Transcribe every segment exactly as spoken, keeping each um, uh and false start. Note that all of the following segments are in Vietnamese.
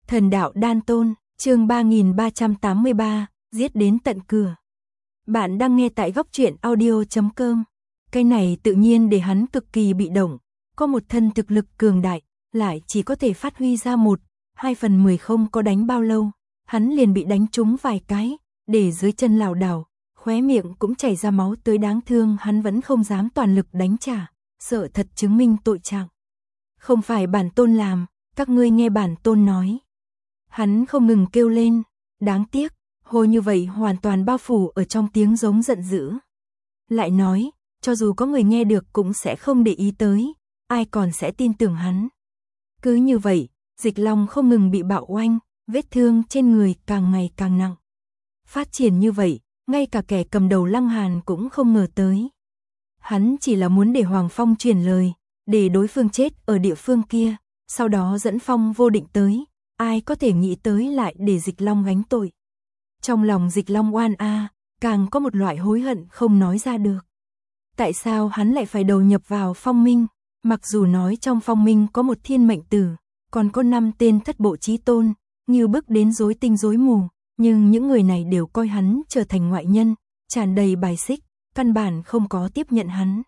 Thần đạo đan tôn, chương ba nghìn ba trăm tám mươi ba, giết đến tận cửa. Bạn đang nghe tại góc truyện audio chấm com. Cái này tự nhiên để hắn cực kỳ bị động, có một thân thực lực cường đại, lại chỉ có thể phát huy ra một, hai phần mười không có đánh bao lâu, hắn liền bị đánh trúng vài cái, để dưới chân lảo đảo, khóe miệng cũng chảy ra máu tươi đáng thương, hắn vẫn không dám toàn lực đánh trả, sợ thật chứng minh tội trạng. Không phải bản tôn làm, các ngươi nghe bản tôn nói. Hắn không ngừng kêu lên, đáng tiếc, hồi như vậy hoàn toàn bao phủ ở trong tiếng giống giận dữ. Lại nói, cho dù có người nghe được cũng sẽ không để ý tới, ai còn sẽ tin tưởng hắn. Cứ như vậy, Dịch Long không ngừng bị bạo oanh, vết thương trên người càng ngày càng nặng. Phát triển như vậy, ngay cả kẻ cầm đầu Lăng Hàn cũng không ngờ tới. Hắn chỉ là muốn để Hoàng Phong truyền lời, để đối phương chết ở địa phương kia, sau đó dẫn Phong Vô Định tới, ai có thể nghĩ tới lại để Dịch Long gánh tội. Trong lòng Dịch Long oan a, càng có một loại hối hận không nói ra được. Tại sao hắn lại phải đầu nhập vào Phong Minh, mặc dù nói trong Phong Minh có một thiên mệnh tử, còn có năm tên thất bộ chí tôn, như bức đến rối tinh rối mù, nhưng những người này đều coi hắn trở thành ngoại nhân, tràn đầy bài xích, căn bản không có tiếp nhận hắn.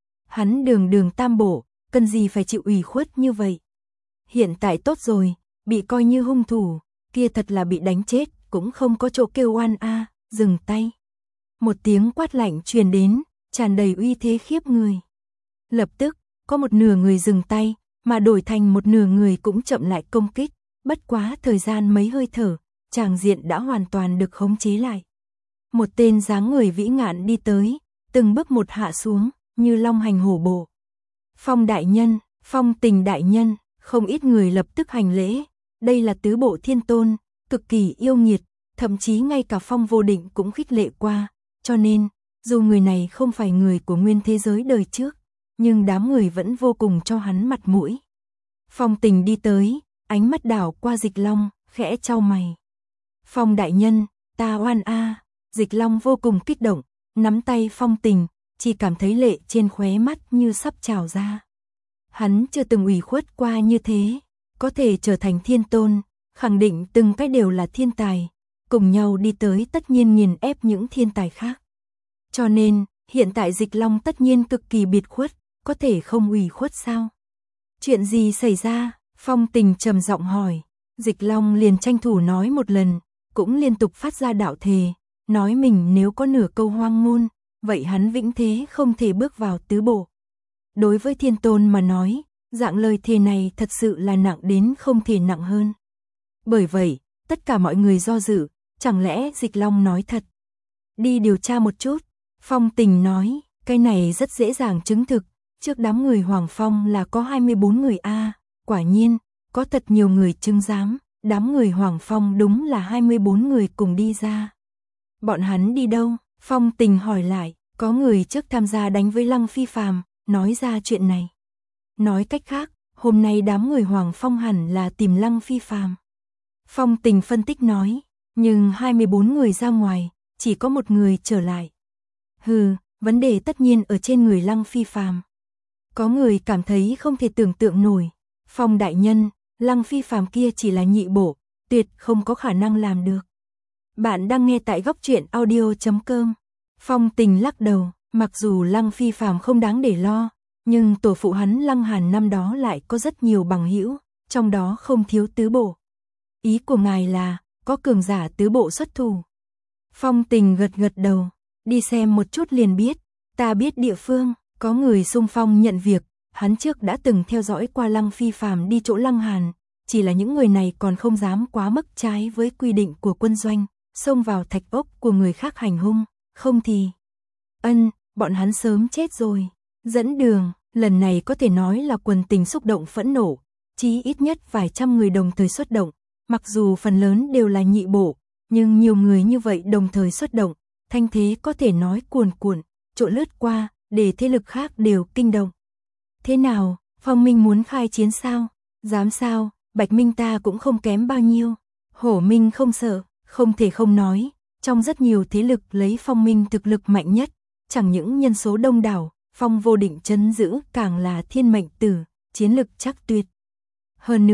Hắn đường đường tam bổ, cần gì phải chịu ủy khuất như vậy. Hiện tại tốt rồi, bị coi như hung thủ, kia thật là bị đánh chết, cũng không có chỗ kêu oan a, dừng tay. Một tiếng quát lạnh truyền đến, tràn đầy uy thế khiếp người. Lập tức, có một nửa người dừng tay, mà đổi thành một nửa người cũng chậm lại công kích, bất quá thời gian mấy hơi thở, tràng diện đã hoàn toàn được khống chế lại. Một tên dáng người vĩ ngạn đi tới, từng bước một hạ xuống, như long hành hổ bộ. Phong đại nhân, Phong Tình đại nhân, không ít người lập tức hành lễ, đây là tứ bộ thiên tôn, cực kỳ yêu nghiệt, thậm chí ngay cả Phong Vô Định cũng khích lệ qua, cho nên, dù người này không phải người của nguyên thế giới đời trước, nhưng đám người vẫn vô cùng cho hắn mặt mũi. Phong Tình đi tới, ánh mắt đảo qua Dịch Long, khẽ chau mày. Phong đại nhân, ta oan a. Dịch Long vô cùng kích động, nắm tay Phong Tình, chỉ cảm thấy lệ trên khóe mắt như sắp trào ra. Hắn chưa từng ủy khuất qua như thế, có thể trở thành thiên tôn, khẳng định từng cái đều là thiên tài, cùng nhau đi tới tất nhiên nghiền ép những thiên tài khác. Cho nên, hiện tại Dịch Long tất nhiên cực kỳ biệt khuất, có thể không ủy khuất sao? Chuyện gì xảy ra? Phong Tình trầm giọng hỏi. Dịch Long liền tranh thủ nói một lần, cũng liên tục phát ra đạo thề, nói mình nếu có nửa câu hoang ngôn, vậy hắn vĩnh thế không thể bước vào tứ bộ. Đối với thiên tôn mà nói, dạng lời thề này thật sự là nặng đến không thể nặng hơn. Bởi vậy, tất cả mọi người do dự, chẳng lẽ Dịch Long nói thật? Đi điều tra một chút, Phong Tình nói, cái này rất dễ dàng chứng thực, trước đám người Hoàng Phong là có hai mươi bốn người a, quả nhiên, có thật nhiều người chứng giám, đám người Hoàng Phong đúng là hai mươi bốn người cùng đi ra. Bọn hắn đi đâu? Phong Tình hỏi lại, có người trước tham gia đánh với Lăng Phi Phàm, nói ra chuyện này. Nói cách khác, hôm nay đám người Hoàng Phong hẳn là tìm Lăng Phi Phàm. Phong Tình phân tích nói, nhưng hai mươi bốn người ra ngoài, chỉ có một người trở lại. Hừ, vấn đề tất nhiên ở trên người Lăng Phi Phàm. Có người cảm thấy không thể tưởng tượng nổi. Phong đại nhân, Lăng Phi Phàm kia chỉ là nhị bổ, tuyệt không có khả năng làm được. Bạn đang nghe tại góc truyện audio chấm com. Phong Tình lắc đầu, mặc dù Lăng Phi Phàm không đáng để lo, nhưng tổ phụ hắn Lăng Hàn năm đó lại có rất nhiều bằng hữu, trong đó không thiếu tứ bộ. Ý của ngài là, có cường giả tứ bộ xuất thủ. Phong Tình gật gật đầu, đi xem một chút liền biết, ta biết địa phương, có người xung phong nhận việc, hắn trước đã từng theo dõi qua Lăng Phi Phàm đi chỗ Lăng Hàn, chỉ là những người này còn không dám quá mức trái với quy định của quân doanh, xông vào thạch ốc của người khác hành hung, không thì... Ân, bọn hắn sớm chết rồi. Dẫn đường, lần này có thể nói là quần tình xúc động phẫn nộ, chí ít nhất vài trăm người đồng thời xuất động, mặc dù phần lớn đều là nhị bộ, nhưng nhiều người như vậy đồng thời xuất động, thanh thế có thể nói cuồn cuộn, trộn lướt qua, để thế lực khác đều kinh động. Thế nào, Phong Minh muốn khai chiến sao? Dám sao, Bạch Minh ta cũng không kém bao nhiêu. Hổ Minh không sợ, không thể không nói, trong rất nhiều thế lực lấy Phong Minh thực lực mạnh nhất, chẳng những nhân số đông đảo, Phong Vô Định trấn giữ càng là thiên mệnh tử, chiến lực chắc tuyệt. Hơn nữa,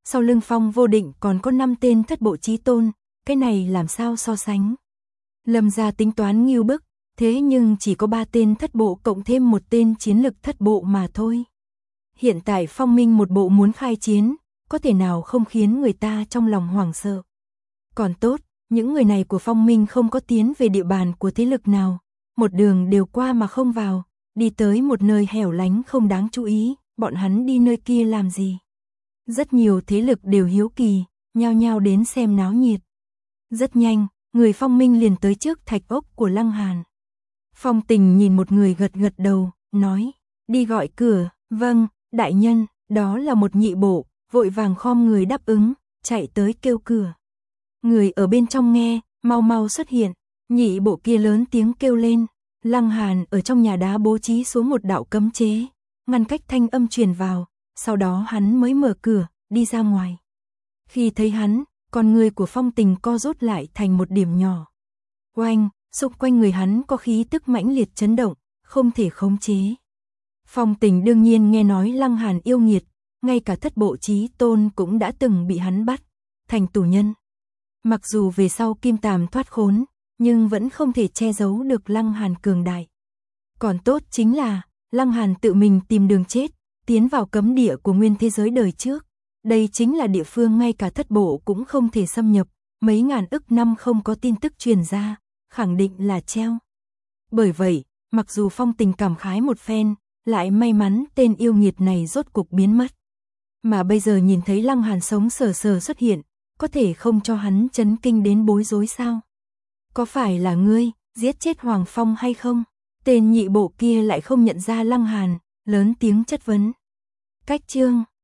sau lưng Phong Vô Định còn có năm tên thất bộ chí tôn, cái này làm sao so sánh. Lâm gia tính toán ngưu bức, thế nhưng chỉ có ba tên thất bộ cộng thêm một tên chiến lực thất bộ mà thôi. Hiện tại Phong Minh một bộ muốn khai chiến, có thể nào không khiến người ta trong lòng hoảng sợ. Còn tốt, những người này của Phong Minh không có tiến về địa bàn của thế lực nào, một đường đều qua mà không vào, đi tới một nơi hẻo lánh không đáng chú ý, bọn hắn đi nơi kia làm gì. Rất nhiều thế lực đều hiếu kỳ, nhao nhao đến xem náo nhiệt. Rất nhanh, người Phong Minh liền tới trước thạch ốc của Lăng Hàn. Phong Tình nhìn một người gật gật đầu, nói, đi gọi cửa, vâng, đại nhân, đó là một nhị bộ, vội vàng khom người đáp ứng, chạy tới kêu cửa. Người ở bên trong nghe, mau mau xuất hiện, nhị bộ kia lớn tiếng kêu lên, Lăng Hàn ở trong nhà đá bố trí xuống một đạo cấm chế, ngăn cách thanh âm truyền vào, sau đó hắn mới mở cửa, đi ra ngoài. Khi thấy hắn, con người của Phong Tình co rút lại thành một điểm nhỏ. Oanh, xung quanh người hắn có khí tức mãnh liệt chấn động, không thể khống chế. Phong Tình đương nhiên nghe nói Lăng Hàn yêu nghiệt, ngay cả thất bộ chí tôn cũng đã từng bị hắn bắt, thành tù nhân. Mặc dù về sau Kim Tàm thoát khốn, nhưng vẫn không thể che giấu được Lăng Hàn cường đại. Còn tốt chính là, Lăng Hàn tự mình tìm đường chết, tiến vào cấm địa của nguyên thế giới đời trước. Đây chính là địa phương ngay cả thất bộ cũng không thể xâm nhập, mấy ngàn ức năm không có tin tức truyền ra, khẳng định là treo. Bởi vậy, mặc dù Phong Tình cảm khái một phen, lại may mắn tên yêu nghiệt này rốt cục biến mất. Mà bây giờ nhìn thấy Lăng Hàn sống sờ sờ xuất hiện, có thể không cho hắn chấn kinh đến bối rối sao? Có phải là ngươi, giết chết Hoàng Phong hay không? Tên nhị bộ kia lại không nhận ra Lăng Hàn, lớn tiếng chất vấn. Cách chương